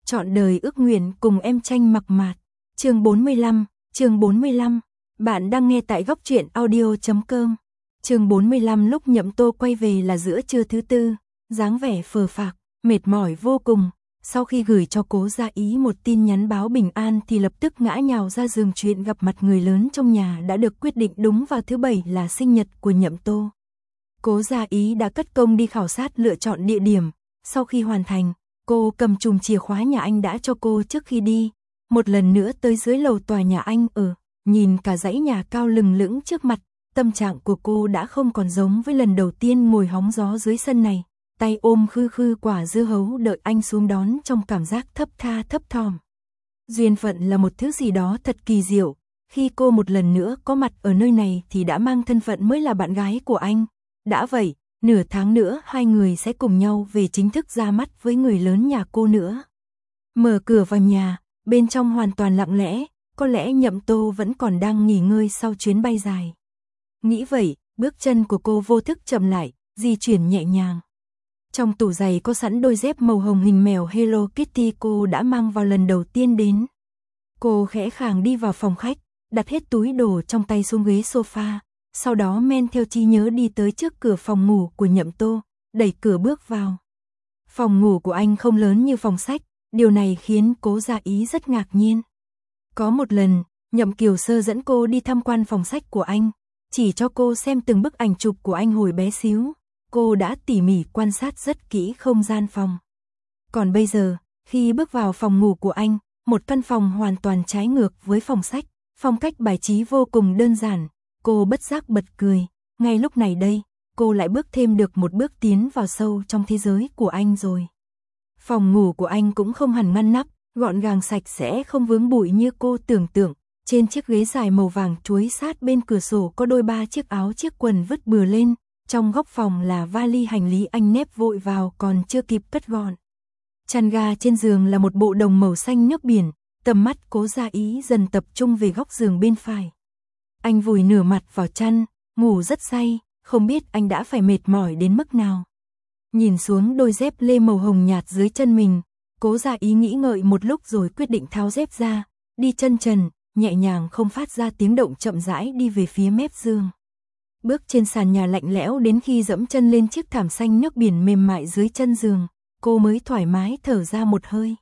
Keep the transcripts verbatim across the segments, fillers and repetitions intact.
Trọn đời ước nguyện cùng em tranh mặc mạt. Chương bốn mươi lăm, chương bốn mươi lăm. Bạn đang nghe tại góc truyện audio chấm com. Chương bốn mươi lăm. Lúc Nhậm Tô quay về là giữa trưa thứ tư, dáng vẻ phờ phạc, mệt mỏi vô cùng. Sau khi gửi cho Cố Gia Ý một tin nhắn báo bình an thì lập tức ngã nhào ra giường chuyện gặp mặt người lớn trong nhà đã được quyết định đúng vào thứ bảy là sinh nhật của Nhậm Tô. Cố Gia Ý đã cất công đi khảo sát lựa chọn địa điểm. Sau khi hoàn thành, cô cầm chùm chìa khóa nhà anh đã cho cô trước khi đi. Một lần nữa tới dưới lầu tòa nhà anh ở, nhìn cả dãy nhà cao lừng lững trước mặt, tâm trạng của cô đã không còn giống với lần đầu tiên ngồi hóng gió dưới sân này. Tay ôm khư khư quả dưa hấu đợi anh xuống đón trong cảm giác thấp tha thấp thỏm. Duyên phận là một thứ gì đó thật kỳ diệu. Khi cô một lần nữa có mặt ở nơi này thì đã mang thân phận mới là bạn gái của anh. Đã vậy, nửa tháng nữa hai người sẽ cùng nhau về chính thức ra mắt với người lớn nhà cô nữa. Mở cửa vào nhà, bên trong hoàn toàn lặng lẽ, có lẽ Nhậm Tô vẫn còn đang nghỉ ngơi sau chuyến bay dài. Nghĩ vậy, bước chân của cô vô thức chậm lại, di chuyển nhẹ nhàng. Trong tủ giày có sẵn đôi dép màu hồng hình mèo Hello Kitty cô đã mang vào lần đầu tiên đến. Cô khẽ khàng đi vào phòng khách, đặt hết túi đồ trong tay xuống ghế sofa, sau đó men theo trí nhớ đi tới trước cửa phòng ngủ của Nhậm Tô, đẩy cửa bước vào. Phòng ngủ của anh không lớn như phòng sách, điều này khiến Cố Gia Ý rất ngạc nhiên. Có một lần, Nhậm Kiều Sơ dẫn cô đi tham quan phòng sách của anh, chỉ cho cô xem từng bức ảnh chụp của anh hồi bé xíu. Cô đã tỉ mỉ quan sát rất kỹ không gian phòng. Còn bây giờ, khi bước vào phòng ngủ của anh, một căn phòng hoàn toàn trái ngược với phòng sách, phong cách bài trí vô cùng đơn giản, cô bất giác bật cười. Ngay lúc này đây, cô lại bước thêm được một bước tiến vào sâu trong thế giới của anh rồi. Phòng ngủ của anh cũng không hẳn ngăn nắp, gọn gàng sạch sẽ không vướng bụi như cô tưởng tượng. Trên chiếc ghế dài màu vàng chuối sát bên cửa sổ có đôi ba chiếc áo chiếc quần vứt bừa lên. Trong góc phòng là vali hành lý anh nép vội vào còn chưa kịp cất gọn. Chăn ga trên giường là một bộ đồng màu xanh nước biển, tầm mắt Cố Gia Ý dần tập trung về góc giường bên phải. Anh vùi nửa mặt vào chăn, ngủ rất say, không biết anh đã phải mệt mỏi đến mức nào. Nhìn xuống đôi dép lê màu hồng nhạt dưới chân mình, Cố Gia Ý nghĩ ngợi một lúc rồi quyết định tháo dép ra, đi chân trần, nhẹ nhàng không phát ra tiếng động chậm rãi đi về phía mép giường. Bước trên sàn nhà lạnh lẽo đến khi dẫm chân lên chiếc thảm xanh nước biển mềm mại dưới chân giường, cô mới thoải mái thở ra một hơi.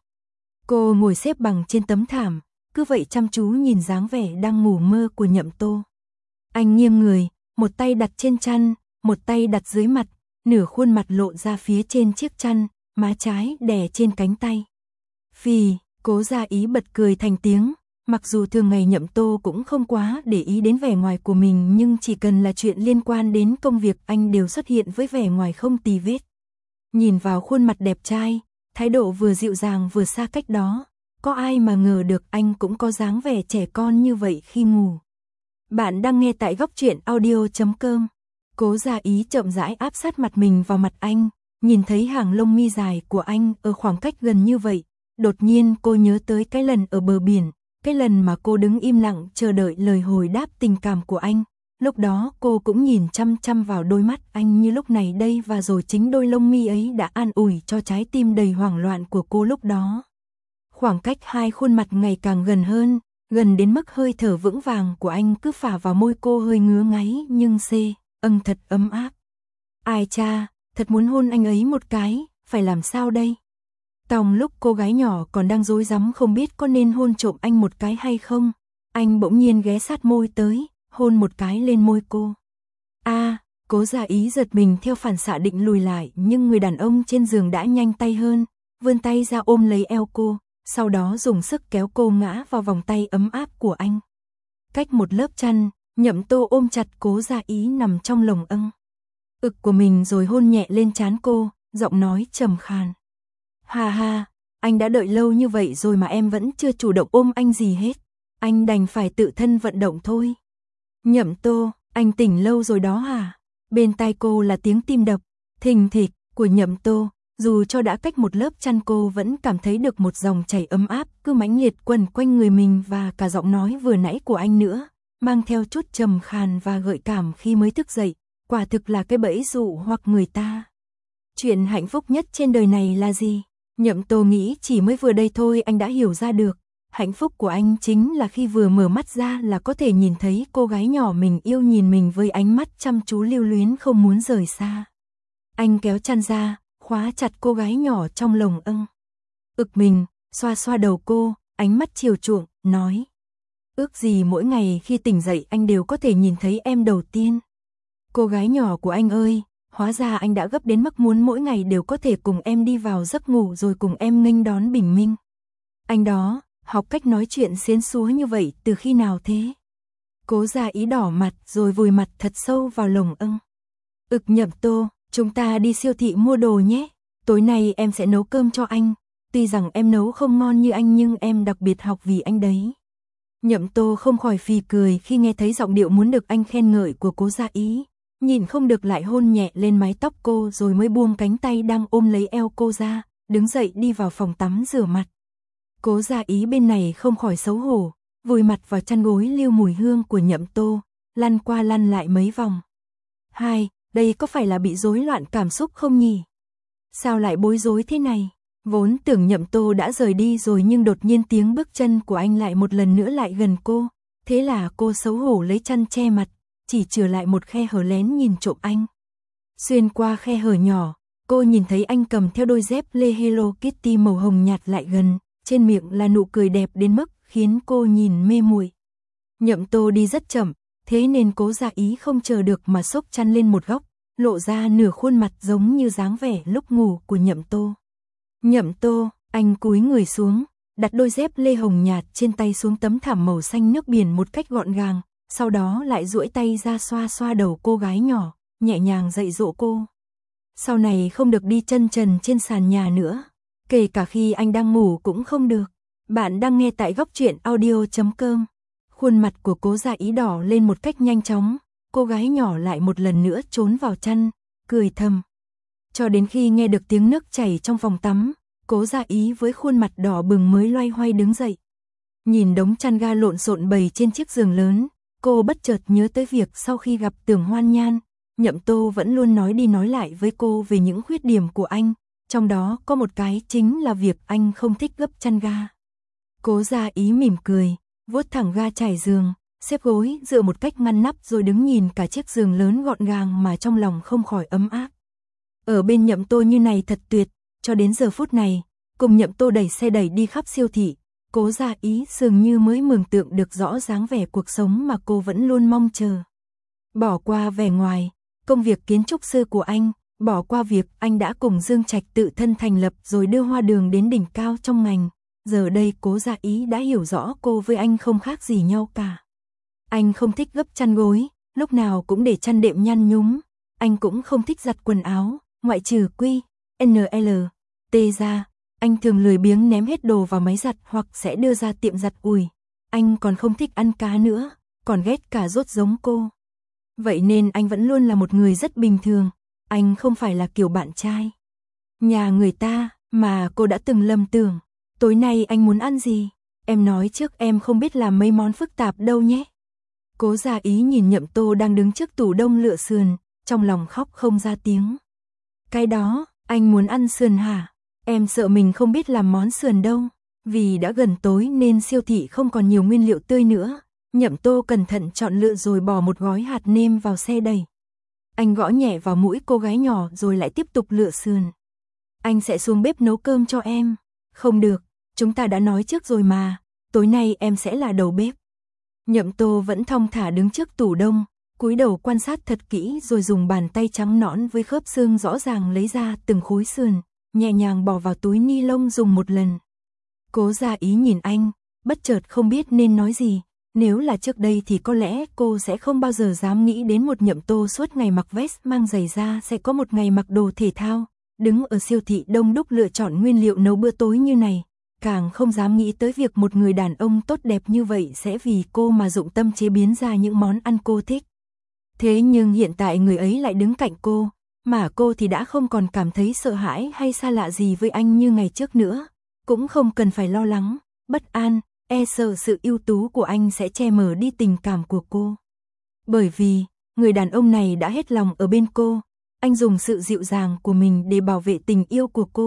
Cô ngồi xếp bằng trên tấm thảm, cứ vậy chăm chú nhìn dáng vẻ đang ngủ mơ của Nhậm Tô. Anh nghiêng người, một tay đặt trên chăn, một tay đặt dưới mặt, nửa khuôn mặt lộ ra phía trên chiếc chăn, má trái đè trên cánh tay. Phì, Cố Gia Ý bật cười thành tiếng. Mặc dù thường ngày Nhậm Tô cũng không quá để ý đến vẻ ngoài của mình nhưng chỉ cần là chuyện liên quan đến công việc anh đều xuất hiện với vẻ ngoài không tì vết. Nhìn vào khuôn mặt đẹp trai, thái độ vừa dịu dàng vừa xa cách đó, có ai mà ngờ được anh cũng có dáng vẻ trẻ con như vậy khi ngủ. Bạn đang nghe tại góc truyện audio chấm com. Cố Gia Ý chậm rãi áp sát mặt mình vào mặt anh, nhìn thấy hàng lông mi dài của anh ở khoảng cách gần như vậy, đột nhiên cô nhớ tới cái lần ở bờ biển. Cái lần mà cô đứng im lặng chờ đợi lời hồi đáp tình cảm của anh, lúc đó cô cũng nhìn chăm chăm vào đôi mắt anh như lúc này đây và rồi chính đôi lông mi ấy đã an ủi cho trái tim đầy hoảng loạn của cô lúc đó. Khoảng cách hai khuôn mặt ngày càng gần hơn, gần đến mức hơi thở vững vàng của anh cứ phả vào môi cô hơi ngứa ngáy nhưng xê, âng thật ấm áp. Ai cha, thật muốn hôn anh ấy một cái, phải làm sao đây? Tòng lúc cô gái nhỏ còn đang rối rắm không biết có nên hôn trộm anh một cái hay không, anh bỗng nhiên ghé sát môi tới, hôn một cái lên môi cô. A, à, Cố Gia Ý giật mình theo phản xạ định lùi lại nhưng người đàn ông trên giường đã nhanh tay hơn, vươn tay ra ôm lấy eo cô, sau đó dùng sức kéo cô ngã vào vòng tay ấm áp của anh. Cách một lớp chăn, Nhậm Tô ôm chặt Cố Gia Ý nằm trong lồng âng ực của mình rồi hôn nhẹ lên trán cô, giọng nói trầm khàn. Hà hà, anh đã đợi lâu như vậy rồi mà em vẫn chưa chủ động ôm anh gì hết. Anh đành phải tự thân vận động thôi. Nhậm Tô, anh tỉnh lâu rồi đó hả? Bên tai cô là tiếng tim đập, thình thịch của Nhậm Tô. Dù cho đã cách một lớp chăn cô vẫn cảm thấy được một dòng chảy ấm áp cứ mãnh liệt quẩn quanh người mình và cả giọng nói vừa nãy của anh nữa, mang theo chút trầm khàn và gợi cảm khi mới thức dậy. Quả thực là cái bẫy dụ hoặc người ta. Chuyện hạnh phúc nhất trên đời này là gì? Nhậm Tô nghĩ chỉ mới vừa đây thôi anh đã hiểu ra được. Hạnh phúc của anh chính là khi vừa mở mắt ra là có thể nhìn thấy cô gái nhỏ mình yêu nhìn mình với ánh mắt chăm chú lưu luyến không muốn rời xa. Anh kéo chăn ra, khóa chặt cô gái nhỏ trong lồng ưng. Ực mình, xoa xoa đầu cô, ánh mắt chiều chuộng, nói. Ước gì mỗi ngày khi tỉnh dậy anh đều có thể nhìn thấy em đầu tiên. Cô gái nhỏ của anh ơi, hóa ra anh đã gấp đến mức muốn mỗi ngày đều có thể cùng em đi vào giấc ngủ rồi cùng em nghênh đón bình minh. Anh đó, học cách nói chuyện xến xúa như vậy từ khi nào thế? Cố Gia Ý đỏ mặt rồi vùi mặt thật sâu vào lồng ưng. Ực Nhậm Tô, chúng ta đi siêu thị mua đồ nhé. Tối nay em sẽ nấu cơm cho anh. Tuy rằng em nấu không ngon như anh nhưng em đặc biệt học vì anh đấy. Nhậm Tô không khỏi phì cười khi nghe thấy giọng điệu muốn được anh khen ngợi của Cố Gia Ý. Nhìn không được lại hôn nhẹ lên mái tóc cô rồi mới buông cánh tay đang ôm lấy eo cô ra, đứng dậy đi vào phòng tắm rửa mặt. Cố Gia Ý bên này không khỏi xấu hổ, vùi mặt vào chăn gối lưu mùi hương của Nhậm Tô, lăn qua lăn lại mấy vòng. Hai, đây có phải là bị rối loạn cảm xúc không nhỉ? Sao lại bối rối thế này? Vốn tưởng Nhậm Tô đã rời đi rồi nhưng đột nhiên tiếng bước chân của anh lại một lần nữa lại gần cô, thế là cô xấu hổ lấy chăn che mặt, chỉ chừa lại một khe hở lén nhìn trộm anh. Xuyên qua khe hở nhỏ, cô nhìn thấy anh cầm theo đôi dép lê Hello Kitty màu hồng nhạt lại gần, trên miệng là nụ cười đẹp đến mức khiến cô nhìn mê muội. Nhậm Tô đi rất chậm, thế nên Cố Gia Ý không chờ được mà xốc chăn lên một góc, lộ ra nửa khuôn mặt giống như dáng vẻ lúc ngủ của Nhậm Tô. Nhậm Tô, anh cúi người xuống, đặt đôi dép lê hồng nhạt trên tay xuống tấm thảm màu xanh nước biển một cách gọn gàng, sau đó lại duỗi tay ra xoa xoa đầu cô gái nhỏ, nhẹ nhàng dạy dỗ cô. Sau này không được đi chân trần trên sàn nhà nữa, kể cả khi anh đang ngủ cũng không được. Bạn đang nghe tại góc truyện audio chấm com. Khuôn mặt của Cố Gia Ý đỏ lên một cách nhanh chóng, cô gái nhỏ lại một lần nữa trốn vào chăn, cười thầm. Cho đến khi nghe được tiếng nước chảy trong phòng tắm, Cố Gia Ý với khuôn mặt đỏ bừng mới loay hoay đứng dậy. Nhìn đống chăn ga lộn xộn bày trên chiếc giường lớn, cô bất chợt nhớ tới việc sau khi gặp Tưởng Hoan Nhan, Nhậm Tô vẫn luôn nói đi nói lại với cô về những khuyết điểm của anh, trong đó có một cái chính là việc anh không thích gấp chăn ga. Cố Gia Ý mỉm cười, vuốt thẳng ga trải giường, xếp gối dựa một cách ngăn nắp rồi đứng nhìn cả chiếc giường lớn gọn gàng mà trong lòng không khỏi ấm áp. Ở bên Nhậm Tô như này thật tuyệt, cho đến giờ phút này, cùng Nhậm Tô đẩy xe đẩy đi khắp siêu thị, Cố Gia Ý dường như mới mường tượng được rõ dáng vẻ cuộc sống mà cô vẫn luôn mong chờ. Bỏ qua vẻ ngoài, công việc kiến trúc sư của anh, bỏ qua việc anh đã cùng Dương Trạch tự thân thành lập rồi đưa Hoa Đường đến đỉnh cao trong ngành, giờ đây Cố Gia Ý đã hiểu rõ cô với anh không khác gì nhau cả. Anh không thích gấp chăn gối, lúc nào cũng để chăn đệm nhăn nhúm, anh cũng không thích giặt quần áo, ngoại trừ Quy, en lờ, tê ra, anh thường lười biếng ném hết đồ vào máy giặt hoặc sẽ đưa ra tiệm giặt ủi. Anh còn không thích ăn cá nữa, còn ghét cà rốt giống cô. Vậy nên anh vẫn luôn là một người rất bình thường, anh không phải là kiểu bạn trai nhà người ta mà cô đã từng lầm tưởng. Tối nay anh muốn ăn gì? Em nói trước em không biết làm mấy món phức tạp đâu nhé. Cố Gia Ý nhìn Nhậm Tô đang đứng trước tủ đông lựa sườn, trong lòng khóc không ra tiếng. Cái đó, anh muốn ăn sườn hả? Em sợ mình không biết làm món sườn đâu. Vì đã gần tối nên siêu thị không còn nhiều nguyên liệu tươi nữa. Nhậm Tô cẩn thận chọn lựa rồi bỏ một gói hạt nêm vào xe đẩy. Anh gõ nhẹ vào mũi cô gái nhỏ rồi lại tiếp tục lựa sườn. Anh sẽ xuống bếp nấu cơm cho em. Không được, chúng ta đã nói trước rồi mà, tối nay em sẽ là đầu bếp. Nhậm Tô vẫn thong thả đứng trước tủ đông, cúi đầu quan sát thật kỹ rồi dùng bàn tay trắng nõn với khớp xương rõ ràng lấy ra từng khối sườn, nhẹ nhàng bỏ vào túi ni lông dùng một lần. Cố Gia Ý nhìn anh, bất chợt không biết nên nói gì. Nếu là trước đây thì có lẽ cô sẽ không bao giờ dám nghĩ đến một Nhậm Tô suốt ngày mặc vest mang giày da sẽ có một ngày mặc đồ thể thao, đứng ở siêu thị đông đúc lựa chọn nguyên liệu nấu bữa tối như này. Càng không dám nghĩ tới việc một người đàn ông tốt đẹp như vậy sẽ vì cô mà dụng tâm chế biến ra những món ăn cô thích. Thế nhưng hiện tại người ấy lại đứng cạnh cô, mà cô thì đã không còn cảm thấy sợ hãi hay xa lạ gì với anh như ngày trước nữa. Cũng không cần phải lo lắng, bất an, e sợ sự ưu tú của anh sẽ che mờ đi tình cảm của cô. Bởi vì, người đàn ông này đã hết lòng ở bên cô, anh dùng sự dịu dàng của mình để bảo vệ tình yêu của cô.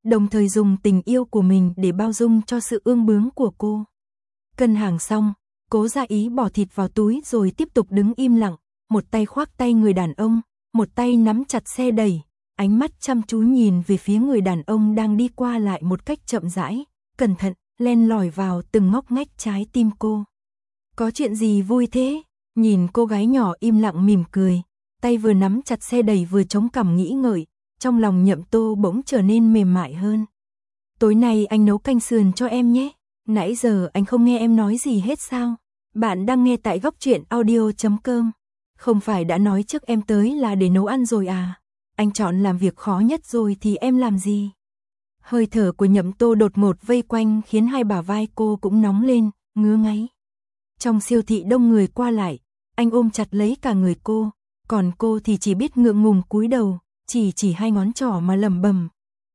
đồng thời dùng tình yêu của mình để bao dung cho sự ương bướng của cô. Cân hàng xong, Cố Gia Ý bỏ thịt vào túi rồi tiếp tục đứng im lặng, một tay khoác tay người đàn ông, một tay nắm chặt xe đẩy, ánh mắt chăm chú nhìn về phía người đàn ông đang đi qua lại một cách chậm rãi, cẩn thận, len lỏi vào từng ngóc ngách trái tim cô. Có chuyện gì vui thế? Nhìn cô gái nhỏ im lặng mỉm cười, tay vừa nắm chặt xe đẩy vừa chống cằm nghĩ ngợi, trong lòng Nhậm Tô bỗng trở nên mềm mại hơn. Tối nay anh nấu canh sườn cho em nhé, nãy giờ anh không nghe em nói gì hết sao? Bạn đang nghe tại góc truyện audio chấm com. Không phải đã nói trước em tới là để nấu ăn rồi à? Anh chọn làm việc khó nhất rồi thì em làm gì? Hơi thở của Nhậm Tô đột ngột vây quanh khiến hai bả vai cô cũng nóng lên, ngứa ngáy. Trong siêu thị đông người qua lại, anh ôm chặt lấy cả người cô, còn cô thì chỉ biết ngượng ngùng cúi đầu, chỉ chỉ hai ngón trỏ mà lẩm bẩm.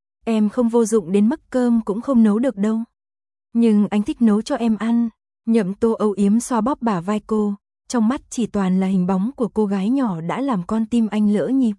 Em không vô dụng đến mức cơm cũng không nấu được đâu. Nhưng anh thích nấu cho em ăn. Nhậm Tô âu yếm xoa bóp bả vai cô, trong mắt chỉ toàn là hình bóng của cô gái nhỏ đã làm con tim anh lỡ nhịp.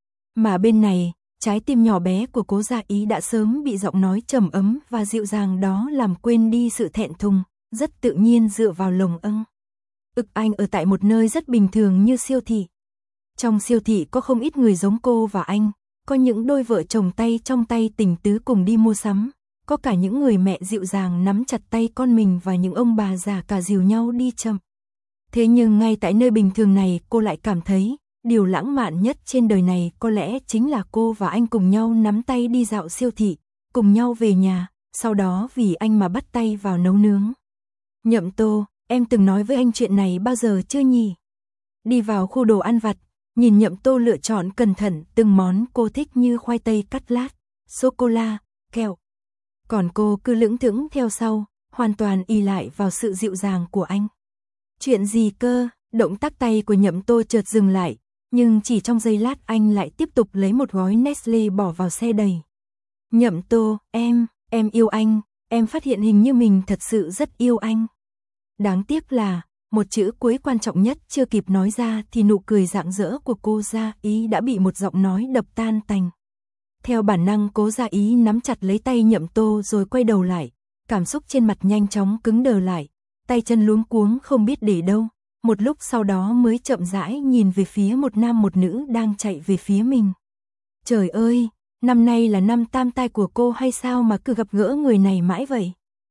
Mà bên này, trái tim nhỏ bé của Cố Gia Ý đã sớm bị giọng nói trầm ấm và dịu dàng đó làm quên đi sự thẹn thùng, rất tự nhiên dựa vào lồng âng. Ực anh ở tại một nơi rất bình thường như siêu thị. Trong siêu thị có không ít người giống cô và anh, có những đôi vợ chồng tay trong tay tình tứ cùng đi mua sắm, có cả những người mẹ dịu dàng nắm chặt tay con mình và những ông bà già cả dìu nhau đi chậm. Thế nhưng ngay tại nơi bình thường này cô lại cảm thấy, điều lãng mạn nhất trên đời này có lẽ chính là cô và anh cùng nhau nắm tay đi dạo siêu thị, cùng nhau về nhà, sau đó vì anh mà bắt tay vào nấu nướng. Nhậm Tô, em từng nói với anh chuyện này bao giờ chưa nhỉ? Đi vào khu đồ ăn vặt, nhìn Nhậm Tô lựa chọn cẩn thận từng món cô thích như khoai tây cắt lát, sô-cô-la, kẹo. Còn cô cứ lững thững theo sau, hoàn toàn ỷ lại vào sự dịu dàng của anh. Chuyện gì cơ? Động tác tay của Nhậm Tô chợt dừng lại, nhưng chỉ trong giây lát anh lại tiếp tục lấy một gói Nestle bỏ vào xe đầy. Nhậm Tô, em, em yêu anh, em phát hiện hình như mình thật sự rất yêu anh. Đáng tiếc là, một chữ cuối quan trọng nhất chưa kịp nói ra thì nụ cười rạng rỡ của Cố Gia Ý đã bị một giọng nói đập tan tành. Theo bản năng Cố Gia Ý nắm chặt lấy tay Nhậm Tô rồi quay đầu lại, cảm xúc trên mặt nhanh chóng cứng đờ lại, tay chân luống cuống không biết để đâu, một lúc sau đó mới chậm rãi nhìn về phía một nam một nữ đang chạy về phía mình. Trời ơi, năm nay là năm tam tai của cô hay sao mà cứ gặp gỡ người này mãi vậy?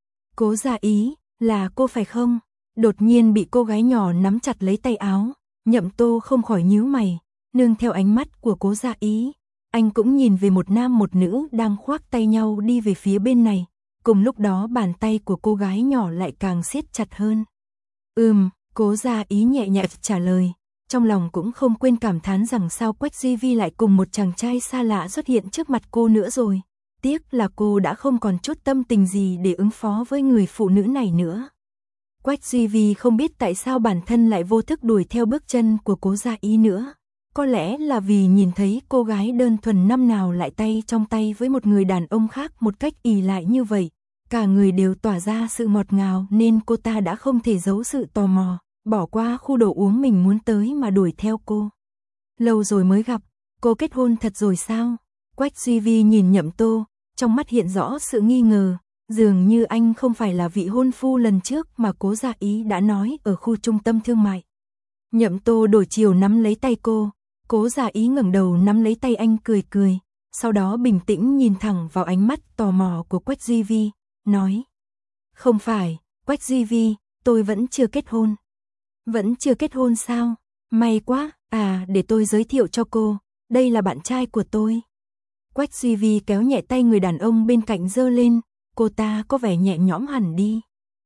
Cố Gia Ý, là cô phải không? Đột nhiên bị cô gái nhỏ nắm chặt lấy tay áo, Nhậm Tô không khỏi nhíu mày, nương theo ánh mắt của Cố Gia Ý. Anh cũng nhìn về một nam một nữ đang khoác tay nhau đi về phía bên này, cùng lúc đó bàn tay của cô gái nhỏ lại càng siết chặt hơn. Ừm, Cố Gia Ý nhẹ nhẹ trả lời, trong lòng cũng không quên cảm thán rằng sao Quách Duy Vi lại cùng một chàng trai xa lạ xuất hiện trước mặt cô nữa rồi. Tiếc là cô đã không còn chút tâm tình gì để ứng phó với người phụ nữ này nữa. Quách Duy Vi không biết tại sao bản thân lại vô thức đuổi theo bước chân của Cố Gia Ý nữa. Có lẽ là vì nhìn thấy cô gái đơn thuần năm nào lại tay trong tay với một người đàn ông khác một cách ỷ lại như vậy. Cả người đều tỏa ra sự ngọt ngào nên cô ta đã không thể giấu sự tò mò, bỏ qua khu đồ uống mình muốn tới mà đuổi theo cô. Lâu rồi mới gặp, cô kết hôn thật rồi sao? Quách Duy Vi nhìn Nhậm Tô, trong mắt hiện rõ sự nghi ngờ, dường như anh không phải là vị hôn phu lần trước mà Cố Gia Ý đã nói ở khu trung tâm thương mại. Nhậm Tô đổi chiều nắm lấy tay cô, Cố Gia Ý ngẩng đầu nắm lấy tay anh cười cười, sau đó bình tĩnh nhìn thẳng vào ánh mắt tò mò của Quách Duy Vi, nói. Không phải, Quách Duy Vi, tôi vẫn chưa kết hôn. Vẫn chưa kết hôn sao? May quá, à để tôi giới thiệu cho cô, đây là bạn trai của tôi. Quách Duy Vi kéo nhẹ tay người đàn ông bên cạnh giơ lên, cô ta có vẻ nhẹ nhõm hẳn đi.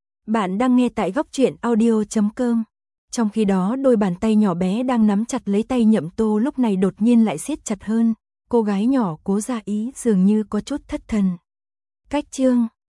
Bạn đang nghe tại góc truyện audio chấm com. Trong khi đó đôi bàn tay nhỏ bé đang nắm chặt lấy tay Nhậm Tô lúc này đột nhiên lại siết chặt hơn, cô gái nhỏ Cố Gia Ý dường như có chút thất thần. Cách chương